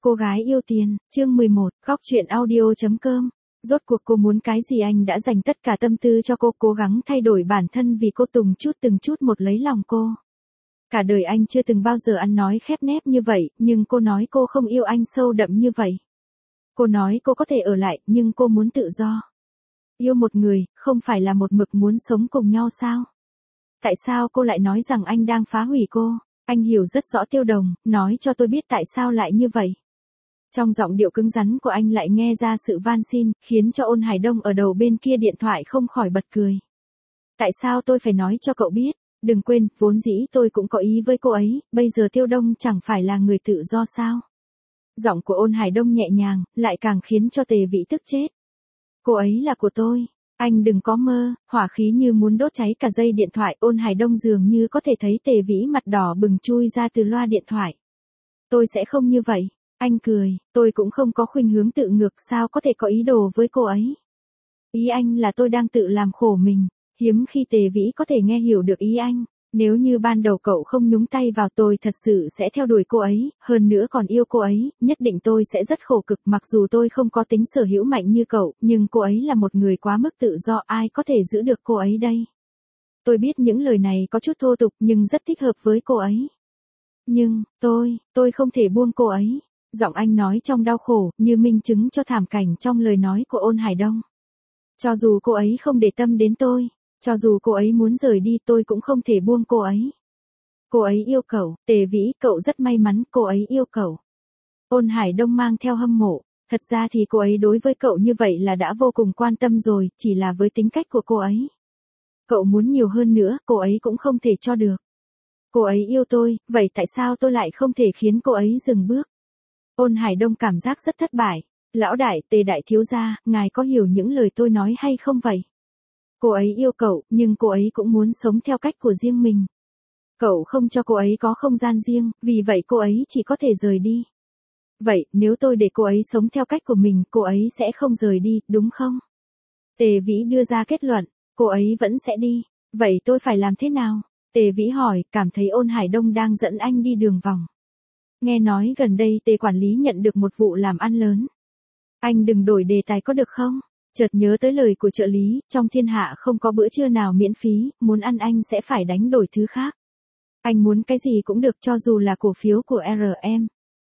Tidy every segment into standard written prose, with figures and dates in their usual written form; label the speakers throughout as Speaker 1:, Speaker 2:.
Speaker 1: Cô gái yêu tiền, chương 11, góc chuyện audio.com. Rốt cuộc cô muốn cái gì, anh đã dành tất cả tâm tư cho cô, cố gắng thay đổi bản thân vì cô, từng chút một lấy lòng cô. Cả đời anh chưa từng bao giờ ăn nói khép nép như vậy, nhưng cô nói cô không yêu anh sâu đậm như vậy. Cô nói cô có thể ở lại, nhưng cô muốn tự do. Yêu một người, không phải là một mực muốn sống cùng nhau sao? Tại sao cô lại nói rằng anh đang phá hủy cô? Anh hiểu rất rõ Tiêu Đồng, nói cho tôi biết tại sao lại như vậy. Trong giọng điệu cứng rắn của anh lại nghe ra sự van xin, khiến cho Ôn Hải Đông ở đầu bên kia điện thoại không khỏi bật cười. Tại sao tôi phải nói cho cậu biết? Đừng quên, vốn dĩ tôi cũng có ý với cô ấy, bây giờ Tiêu Đông chẳng phải là người tự do sao? Giọng của Ôn Hải Đông nhẹ nhàng, lại càng khiến cho Tề Vĩ tức chết. Cô ấy là của tôi. Anh đừng có mơ. Hỏa khí như muốn đốt cháy cả dây điện thoại. Ôn Hải Đông dường như có thể thấy Tề Vĩ mặt đỏ bừng chui ra từ loa điện thoại. Tôi sẽ không như vậy. Anh cười, tôi cũng không có khuynh hướng tự ngược, sao có thể có ý đồ với cô ấy. Ý anh là tôi đang tự làm khổ mình. Hiếm khi Tề Vĩ có thể nghe hiểu được ý anh. Nếu như ban đầu cậu không nhúng tay vào, tôi thật sự sẽ theo đuổi cô ấy, hơn nữa còn yêu cô ấy, nhất định tôi sẽ rất khổ cực, mặc dù tôi không có tính sở hữu mạnh như cậu, nhưng cô ấy là một người quá mức tự do, ai có thể giữ được cô ấy đây. Tôi biết những lời này có chút thô tục nhưng rất thích hợp với cô ấy. Nhưng, tôi không thể buông cô ấy. Giọng anh nói trong đau khổ, như minh chứng cho thảm cảnh trong lời nói của Ôn Hải Đông. Cho dù cô ấy không để tâm đến tôi, cho dù cô ấy muốn rời đi, tôi cũng không thể buông cô ấy. Cô ấy yêu cậu, Tề Vĩ, cậu rất may mắn, cô ấy yêu cậu. Ôn Hải Đông mang theo hâm mộ, thật ra thì cô ấy đối với cậu như vậy là đã vô cùng quan tâm rồi, chỉ là với tính cách của cô ấy. Cậu muốn nhiều hơn nữa, cô ấy cũng không thể cho được. Cô ấy yêu tôi, vậy tại sao tôi lại không thể khiến cô ấy dừng bước? Ôn Hải Đông cảm giác rất thất bại. Lão đại, Tề đại thiếu gia, ngài có hiểu những lời tôi nói hay không vậy? Cô ấy yêu cậu, nhưng cô ấy cũng muốn sống theo cách của riêng mình. Cậu không cho cô ấy có không gian riêng, vì vậy cô ấy chỉ có thể rời đi. Vậy, nếu tôi để cô ấy sống theo cách của mình, cô ấy sẽ không rời đi, đúng không? Tề Vĩ đưa ra kết luận, cô ấy vẫn sẽ đi. Vậy tôi phải làm thế nào? Tề Vĩ hỏi, cảm thấy Ôn Hải Đông đang dẫn anh đi đường vòng. Nghe nói gần đây Tề quản lý nhận được một vụ làm ăn lớn. Anh đừng đổi đề tài có được không? Chợt nhớ tới lời của trợ lý, trong thiên hạ không có bữa trưa nào miễn phí, muốn ăn anh sẽ phải đánh đổi thứ khác. Anh muốn cái gì cũng được, cho dù là cổ phiếu của RM.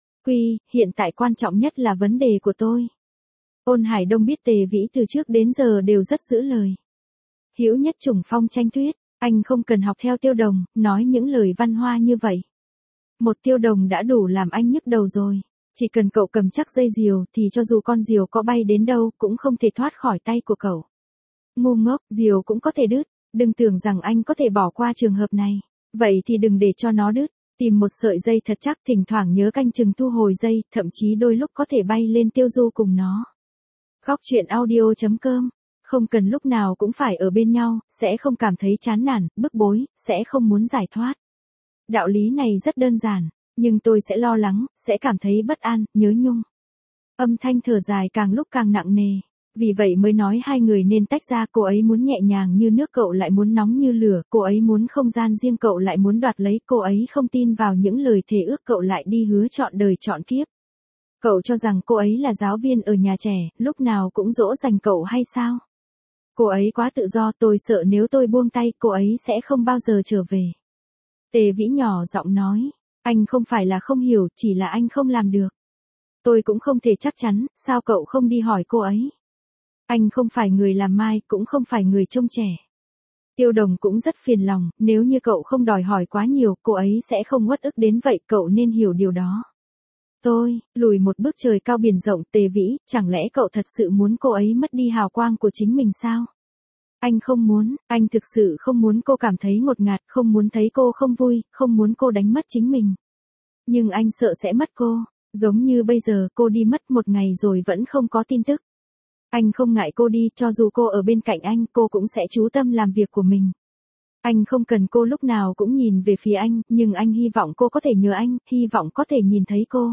Speaker 1: Hiện tại quan trọng nhất là vấn đề của tôi. Ôn Hải Đông biết Tề Vĩ từ trước đến giờ đều rất giữ lời. Hữu nhất trùng phong tranh tuyết, anh không cần học theo Tiêu Đồng, nói những lời văn hoa như vậy. Một Tiêu Đồng đã đủ làm anh nhức đầu rồi. Chỉ cần cậu cầm chắc dây diều thì cho dù con diều có bay đến đâu cũng không thể thoát khỏi tay của cậu. Ngu ngốc, diều cũng có thể đứt. Đừng tưởng rằng anh có thể bỏ qua trường hợp này. Vậy thì đừng để cho nó đứt. Tìm một sợi dây thật chắc, thỉnh thoảng nhớ canh chừng thu hồi dây, thậm chí đôi lúc có thể bay lên tiêu du cùng nó. Góc chuyện audio.com. Không cần lúc nào cũng phải ở bên nhau, sẽ không cảm thấy chán nản, bức bối, sẽ không muốn giải thoát. Đạo lý này rất đơn giản. Nhưng tôi sẽ lo lắng, sẽ cảm thấy bất an, nhớ nhung. Âm thanh thở dài càng lúc càng nặng nề. Vì vậy mới nói hai người nên tách ra, cô ấy muốn nhẹ nhàng như nước, cậu lại muốn nóng như lửa, cô ấy muốn không gian riêng, cậu lại muốn đoạt lấy, cô ấy không tin vào những lời thề ước, cậu lại đi hứa trọn đời trọn kiếp. Cậu cho rằng cô ấy là giáo viên ở nhà trẻ, lúc nào cũng dỗ dành cậu hay sao? Cô ấy quá tự do, tôi sợ nếu tôi buông tay, cô ấy sẽ không bao giờ trở về. Tề Vĩ nhỏ giọng nói. Anh không phải là không hiểu, chỉ là anh không làm được. Tôi cũng không thể chắc chắn, sao cậu không đi hỏi cô ấy? Anh không phải người làm mai, cũng không phải người trông trẻ. Tiêu Đồng cũng rất phiền lòng, nếu như cậu không đòi hỏi quá nhiều, cô ấy sẽ không uất ức đến vậy, cậu nên hiểu điều đó. Lùi một bước, trời cao biển rộng, Tề Vĩ, chẳng lẽ cậu thật sự muốn cô ấy mất đi hào quang của chính mình sao? Anh không muốn, anh thực sự không muốn cô cảm thấy ngột ngạt, không muốn thấy cô không vui, không muốn cô đánh mất chính mình. Nhưng anh sợ sẽ mất cô, giống như bây giờ cô đi mất một ngày rồi vẫn không có tin tức. Anh không ngại cô đi, cho dù cô ở bên cạnh anh, cô cũng sẽ chú tâm làm việc của mình. Anh không cần cô lúc nào cũng nhìn về phía anh, nhưng anh hy vọng cô có thể nhớ anh, hy vọng có thể nhìn thấy cô.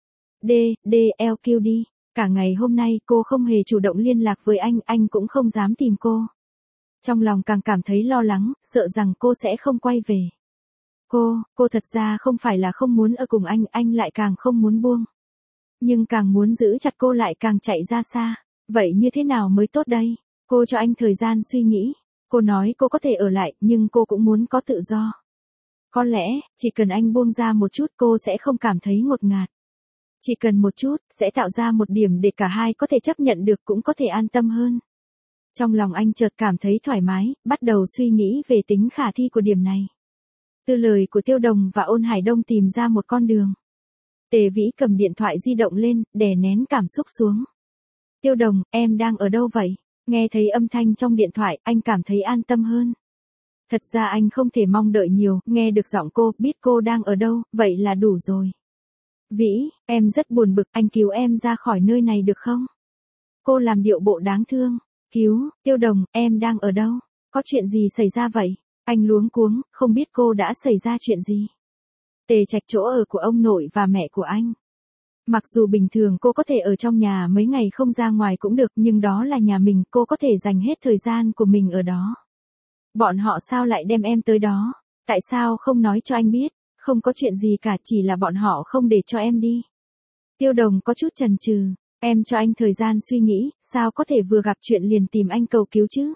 Speaker 1: DLQD, cả ngày hôm nay cô không hề chủ động liên lạc với anh cũng không dám tìm cô. Trong lòng càng cảm thấy lo lắng, sợ rằng cô sẽ không quay về. Cô thật ra không phải là không muốn ở cùng anh lại càng không muốn buông. Nhưng càng muốn giữ chặt cô lại càng chạy ra xa. Vậy như thế nào mới tốt đây? Cô cho anh thời gian suy nghĩ. Cô nói cô có thể ở lại, nhưng cô cũng muốn có tự do. Có lẽ, chỉ cần anh buông ra một chút cô sẽ không cảm thấy ngột ngạt. Chỉ cần một chút, sẽ tạo ra một điểm để cả hai có thể chấp nhận được cũng có thể an tâm hơn. Trong lòng anh chợt cảm thấy thoải mái, bắt đầu suy nghĩ về tính khả thi của điểm này. Từ lời của Tiêu Đồng và Ôn Hải Đông tìm ra một con đường. Tề Vĩ cầm điện thoại di động lên, đè nén cảm xúc xuống. Tiêu Đồng, em đang ở đâu vậy? Nghe thấy âm thanh trong điện thoại, anh cảm thấy an tâm hơn. Thật ra anh không thể mong đợi nhiều, nghe được giọng cô, biết cô đang ở đâu, vậy là đủ rồi. Vĩ, em rất buồn bực, anh cứu em ra khỏi nơi này được không? Cô làm điệu bộ đáng thương. Cứu, Tiêu Đồng, em đang ở đâu? Có chuyện gì xảy ra vậy? Anh luống cuống, không biết cô đã xảy ra chuyện gì. Tề Trạch chỗ ở của ông nội và mẹ của anh. Mặc dù bình thường cô có thể ở trong nhà mấy ngày không ra ngoài cũng được, nhưng đó là nhà mình, cô có thể dành hết thời gian của mình ở đó. Bọn họ sao lại đem em tới đó? Tại sao không nói cho anh biết? Không có chuyện gì cả, chỉ là bọn họ không để cho em đi. Tiêu Đồng có chút chần chừ. Em cho anh thời gian suy nghĩ, sao có thể vừa gặp chuyện liền tìm anh cầu cứu chứ?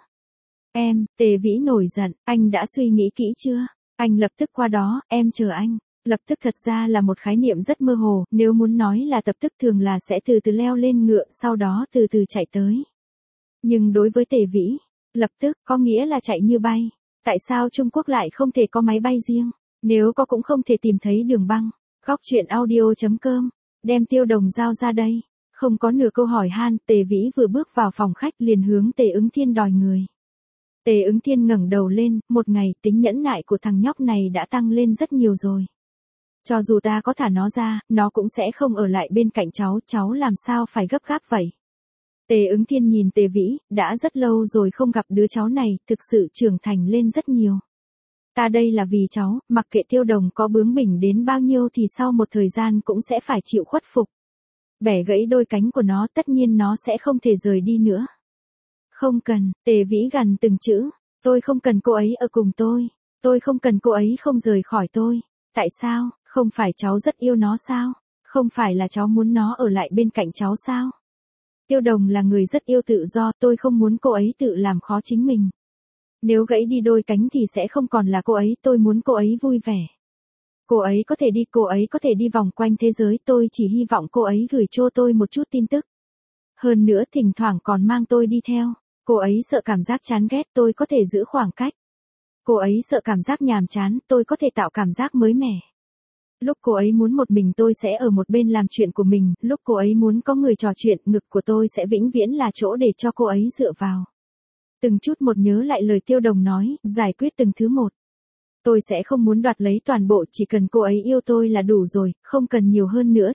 Speaker 1: Tề Vĩ nổi giận, anh đã suy nghĩ kỹ chưa? Anh lập tức qua đó, em chờ anh. Lập tức thật ra là một khái niệm rất mơ hồ, nếu muốn nói là tập tức thường là sẽ từ từ leo lên ngựa, sau đó từ từ chạy tới. Nhưng đối với Tề Vĩ, lập tức có nghĩa là chạy như bay. Tại sao Trung Quốc lại không thể có máy bay riêng? Nếu có cũng không thể tìm thấy đường băng. Góc truyện audio.com, đem Tiêu Đồng giao ra đây. Không có nửa câu hỏi han, Tề Vĩ vừa bước vào phòng khách liền hướng Tề Ứng Thiên đòi người. Tề Ứng Thiên ngẩng đầu lên, một ngày tính nhẫn nại của thằng nhóc này đã tăng lên rất nhiều rồi. Cho dù ta có thả nó ra, nó cũng sẽ không ở lại bên cạnh cháu làm sao phải gấp gáp vậy. Tề Ứng Thiên nhìn Tề Vĩ, đã rất lâu rồi không gặp đứa cháu này, thực sự trưởng thành lên rất nhiều. Ta đây là vì cháu, mặc kệ Tiêu Đồng có bướng bỉnh đến bao nhiêu thì sau một thời gian cũng sẽ phải chịu khuất phục. Bẻ gãy đôi cánh của nó, tất nhiên nó sẽ không thể rời đi nữa. Không cần, Tề Vĩ gằn từng chữ, tôi không cần cô ấy ở cùng tôi không cần cô ấy không rời khỏi tôi. Tại sao, không phải cháu rất yêu nó sao? Không phải là cháu muốn nó ở lại bên cạnh cháu sao? Tiêu Đồng là người rất yêu tự do, tôi không muốn cô ấy tự làm khó chính mình. Nếu gãy đi đôi cánh thì sẽ không còn là cô ấy, tôi muốn cô ấy vui vẻ. Cô ấy có thể đi vòng quanh thế giới, tôi chỉ hy vọng cô ấy gửi cho tôi một chút tin tức. Hơn nữa thỉnh thoảng còn mang tôi đi theo. Cô ấy sợ cảm giác chán ghét, tôi có thể giữ khoảng cách. Cô ấy sợ cảm giác nhàm chán, tôi có thể tạo cảm giác mới mẻ. Lúc cô ấy muốn một mình tôi sẽ ở một bên làm chuyện của mình, lúc cô ấy muốn có người trò chuyện, ngực của tôi sẽ vĩnh viễn là chỗ để cho cô ấy dựa vào. Từng chút một nhớ lại lời Tiêu Đồng nói, giải quyết từng thứ một. Tôi sẽ không muốn đoạt lấy toàn bộ, chỉ cần cô ấy yêu tôi là đủ rồi, không cần nhiều hơn nữa,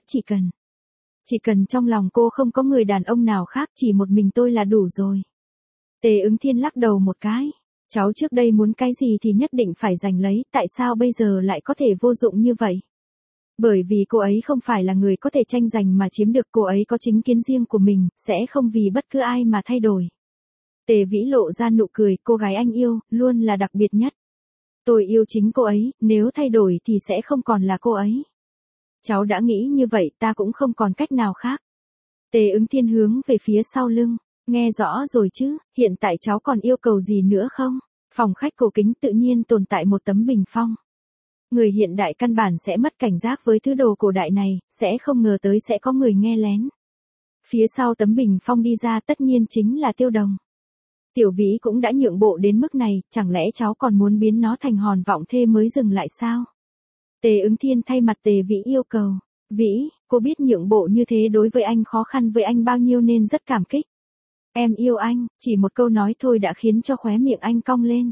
Speaker 1: chỉ cần trong lòng cô không có người đàn ông nào khác, chỉ một mình tôi là đủ rồi. Tề Ứng Thiên lắc đầu một cái. Cháu trước đây muốn cái gì thì nhất định phải giành lấy, tại sao bây giờ lại có thể vô dụng như vậy? Bởi vì cô ấy không phải là người có thể tranh giành mà chiếm được, cô ấy có chính kiến riêng của mình, sẽ không vì bất cứ ai mà thay đổi. Tề Vĩ lộ ra nụ cười, cô gái anh yêu, luôn là đặc biệt nhất. Tôi yêu chính cô ấy, nếu thay đổi thì sẽ không còn là cô ấy. Cháu đã nghĩ như vậy, ta cũng không còn cách nào khác. Tề Ứng Thiên hướng về phía sau lưng. Nghe rõ rồi chứ, hiện tại cháu còn yêu cầu gì nữa không? Phòng khách cổ kính tự nhiên tồn tại một tấm bình phong. Người hiện đại căn bản sẽ mất cảnh giác với thứ đồ cổ đại này, sẽ không ngờ tới sẽ có người nghe lén. Phía sau tấm bình phong đi ra tất nhiên chính là Tiêu Đồng. Tiểu Vĩ cũng đã nhượng bộ đến mức này, chẳng lẽ cháu còn muốn biến nó thành hòn vọng thê mới dừng lại sao? Tề Ứng Thiên thay mặt Tề Vĩ yêu cầu. Vĩ, cô biết nhượng bộ như thế đối với anh khó khăn với anh bao nhiêu nên rất cảm kích. Em yêu anh, chỉ một câu nói thôi đã khiến cho khóe miệng anh cong lên.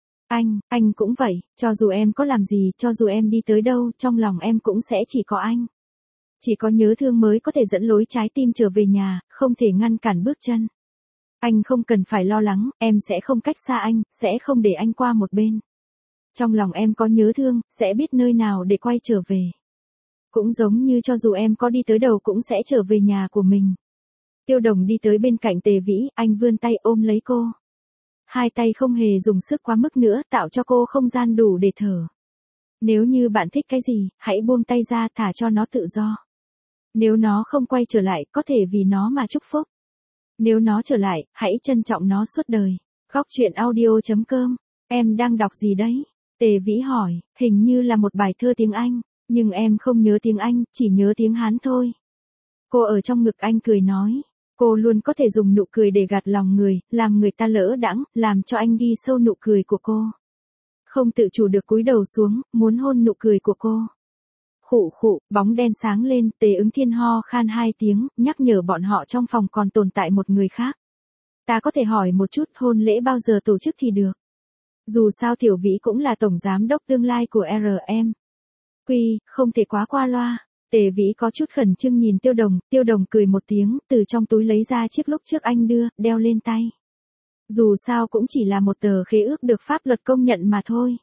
Speaker 1: Anh cũng vậy, cho dù em có làm gì, cho dù em đi tới đâu, trong lòng em cũng sẽ chỉ có anh. Chỉ có nhớ thương mới có thể dẫn lối trái tim trở về nhà, không thể ngăn cản bước chân. Anh không cần phải lo lắng, em sẽ không cách xa anh, sẽ không để anh qua một bên. Trong lòng em có nhớ thương, sẽ biết nơi nào để quay trở về. Cũng giống như cho dù em có đi tới đâu cũng sẽ trở về nhà của mình. Tiêu Đồng đi tới bên cạnh Tề Vĩ, anh vươn tay ôm lấy cô. Hai tay không hề dùng sức quá mức nữa, tạo cho cô không gian đủ để thở. Nếu như bạn thích cái gì, hãy buông tay ra, thả cho nó tự do. Nếu nó không quay trở lại, có thể vì nó mà chúc phúc. Nếu nó trở lại, hãy trân trọng nó suốt đời. Góc chuyện audio.com. Em đang đọc gì đấy? Tề Vĩ hỏi, hình như là một bài thơ tiếng Anh, nhưng em không nhớ tiếng Anh, chỉ nhớ tiếng Hán thôi. Cô ở trong ngực anh cười nói. Cô luôn có thể dùng nụ cười để gạt lòng người, làm người ta lỡ đãng, làm cho anh ghi sâu nụ cười của cô. Không tự chủ được cúi đầu xuống, muốn hôn nụ cười của cô. Khụ khụ, bóng đen sáng lên, Tề Ứng Thiên ho khan 2 tiếng, nhắc nhở bọn họ trong phòng còn tồn tại một người khác. Ta có thể hỏi một chút hôn lễ bao giờ tổ chức thì được. Dù sao Tiểu Vĩ cũng là tổng giám đốc tương lai của RM. Không thể quá qua loa. Tề Vĩ có chút khẩn trương nhìn Tiêu Đồng cười một tiếng, từ trong túi lấy ra chiếc lúc trước anh đưa, đeo lên tay. Dù sao cũng chỉ là một tờ khế ước được pháp luật công nhận mà thôi.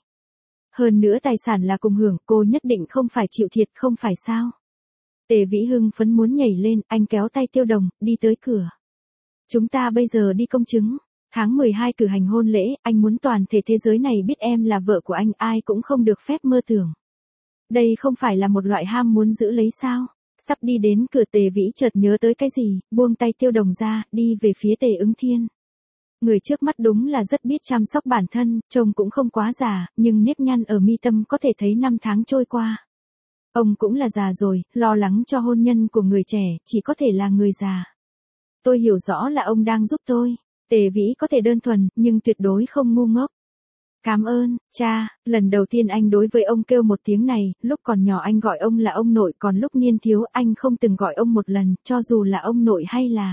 Speaker 1: Hơn nữa tài sản là cùng hưởng, cô nhất định không phải chịu thiệt, không phải sao. Tề Vĩ hưng phấn muốn nhảy lên, anh kéo tay Tiêu Đồng, đi tới cửa. Chúng ta bây giờ đi công chứng. Tháng 12 cử hành hôn lễ, anh muốn toàn thể thế giới này biết em là vợ của anh, ai cũng không được phép mơ tưởng. Đây không phải là một loại ham muốn giữ lấy sao? Sắp đi đến cửa Tề Vĩ chợt nhớ tới cái gì, buông tay Tiêu Đồng ra, đi về phía Tề Ứng Thiên. Người trước mắt đúng là rất biết chăm sóc bản thân, trông cũng không quá già, nhưng nếp nhăn ở mi tâm có thể thấy năm tháng trôi qua. Ông cũng là già rồi, lo lắng cho hôn nhân của người trẻ, chỉ có thể là người già. Tôi hiểu rõ là ông đang giúp tôi. Tề Vĩ có thể đơn thuần, nhưng tuyệt đối không ngu ngốc. Cảm ơn, cha, lần đầu tiên anh đối với ông kêu một tiếng này, lúc còn nhỏ anh gọi ông là ông nội, còn lúc niên thiếu anh không từng gọi ông một lần, cho dù là ông nội hay là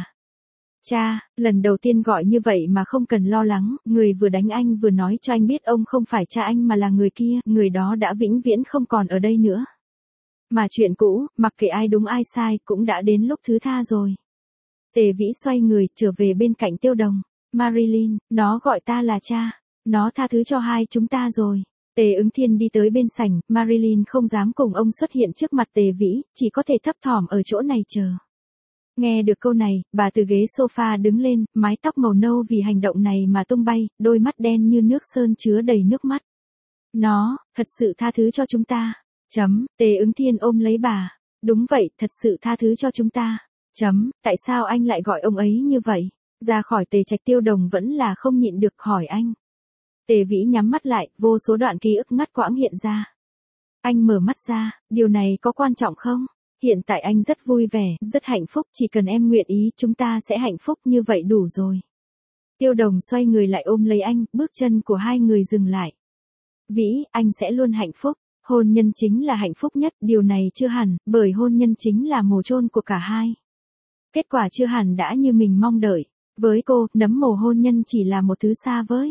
Speaker 1: cha, lần đầu tiên gọi như vậy mà không cần lo lắng, người vừa đánh anh vừa nói cho anh biết ông không phải cha anh mà là người kia, người đó đã vĩnh viễn không còn ở đây nữa. Mà chuyện cũ, mặc kệ ai đúng ai sai, cũng đã đến lúc thứ tha rồi. Tề Vĩ xoay người, trở về bên cạnh Tiêu Đồng. Marilyn, nó gọi ta là cha. Nó tha thứ cho hai chúng ta rồi. Tề Ứng Thiên đi tới bên sảnh, Marilyn không dám cùng ông xuất hiện trước mặt Tề Vĩ, chỉ có thể thấp thỏm ở chỗ này chờ. Nghe được câu này, bà từ ghế sofa đứng lên, mái tóc màu nâu vì hành động này mà tung bay, đôi mắt đen như nước sơn chứa đầy nước mắt. Nó, thật sự tha thứ cho chúng ta. Tề Ứng Thiên ôm lấy bà. Đúng vậy, thật sự tha thứ cho chúng ta. Tại sao anh lại gọi ông ấy như vậy? Ra khỏi Tề Trạch Tiêu Đồng vẫn là không nhịn được hỏi anh. Tề Vĩ nhắm mắt lại, vô số đoạn ký ức ngắt quãng hiện ra. Anh mở mắt ra, điều này có quan trọng không? Hiện tại anh rất vui vẻ, rất hạnh phúc, chỉ cần em nguyện ý, chúng ta sẽ hạnh phúc như vậy đủ rồi. Tiêu Đồng xoay người lại ôm lấy anh, bước chân của hai người dừng lại. Vĩ, anh sẽ luôn hạnh phúc. Hôn nhân chính là hạnh phúc nhất, điều này chưa hẳn, bởi hôn nhân chính là mồ chôn của cả hai. Kết quả chưa hẳn đã như mình mong đợi. Với cô, nấm mồ hôn nhân chỉ là một thứ xa vời.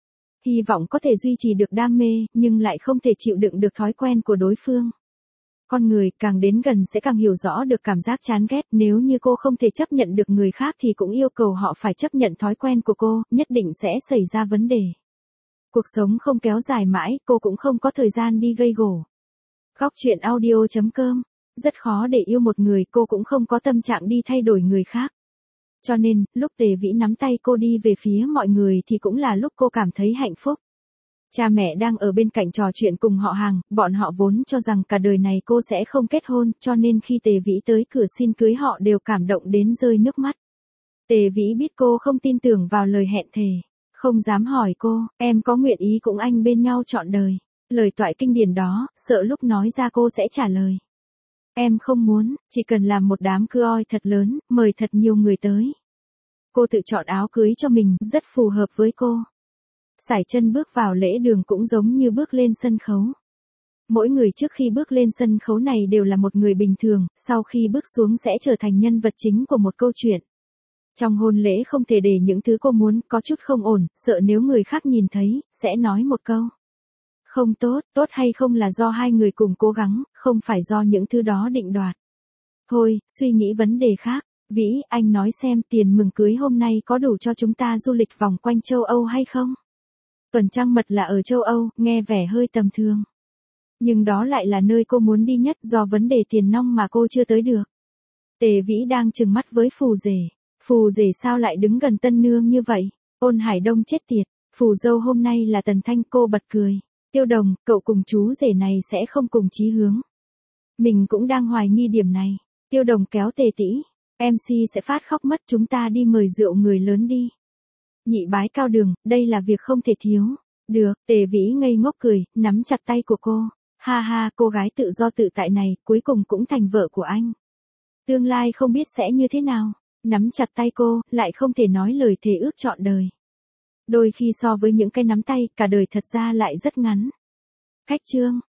Speaker 1: Hy vọng có thể duy trì được đam mê, nhưng lại không thể chịu đựng được thói quen của đối phương. Con người càng đến gần sẽ càng hiểu rõ được cảm giác chán ghét, nếu như cô không thể chấp nhận được người khác thì cũng yêu cầu họ phải chấp nhận thói quen của cô, nhất định sẽ xảy ra vấn đề. Cuộc sống không kéo dài mãi, cô cũng không có thời gian đi gây gổ. Góc chuyện audio.com. Rất khó để yêu một người, cô cũng không có tâm trạng đi thay đổi người khác. Cho nên, lúc Tề Vĩ nắm tay cô đi về phía mọi người thì cũng là lúc cô cảm thấy hạnh phúc. Cha mẹ đang ở bên cạnh trò chuyện cùng họ hàng, bọn họ vốn cho rằng cả đời này cô sẽ không kết hôn, cho nên khi Tề Vĩ tới cửa xin cưới họ đều cảm động đến rơi nước mắt. Tề Vĩ biết cô không tin tưởng vào lời hẹn thề, không dám hỏi cô, em có nguyện ý cùng anh bên nhau trọn đời. Lời toại kinh điển đó, sợ lúc nói ra cô sẽ trả lời. Em không muốn, chỉ cần làm một đám cưới thật lớn, mời thật nhiều người tới. Cô tự chọn áo cưới cho mình, rất phù hợp với cô. Sải chân bước vào lễ đường cũng giống như bước lên sân khấu. Mỗi người trước khi bước lên sân khấu này đều là một người bình thường, sau khi bước xuống sẽ trở thành nhân vật chính của một câu chuyện. Trong hôn lễ không thể để những thứ cô muốn, có chút không ổn, sợ nếu người khác nhìn thấy, sẽ nói một câu. Không tốt, tốt hay không là do hai người cùng cố gắng, không phải do những thứ đó định đoạt. Thôi, suy nghĩ vấn đề khác. Vĩ, anh nói xem tiền mừng cưới hôm nay có đủ cho chúng ta du lịch vòng quanh châu Âu hay không? Tuần trăng mật là ở châu Âu, nghe vẻ hơi tầm thường. Nhưng đó lại là nơi cô muốn đi nhất do vấn đề tiền nong mà cô chưa tới được. Tề Vĩ đang trừng mắt với phù rể. Phù rể sao lại đứng gần tân nương như vậy? Ôn Hải Đông chết tiệt. Phù dâu hôm nay là Tần Thanh, cô bật cười. Tiêu Đồng, cậu cùng chú rể này sẽ không cùng chí hướng. Mình cũng đang hoài nghi điểm này. Tiêu Đồng kéo Tề Tĩ. MC sẽ phát khóc mất, chúng ta đi mời rượu người lớn đi. Nhị bái cao đường, đây là việc không thể thiếu. Được, Tề Vĩ ngây ngốc cười, nắm chặt tay của cô. Ha ha, cô gái tự do tự tại này, cuối cùng cũng thành vợ của anh. Tương lai không biết sẽ như thế nào. Nắm chặt tay cô, lại không thể nói lời thề ước trọn đời. Đôi khi so với những cái nắm tay, cả đời thật ra lại rất ngắn. Khách trương.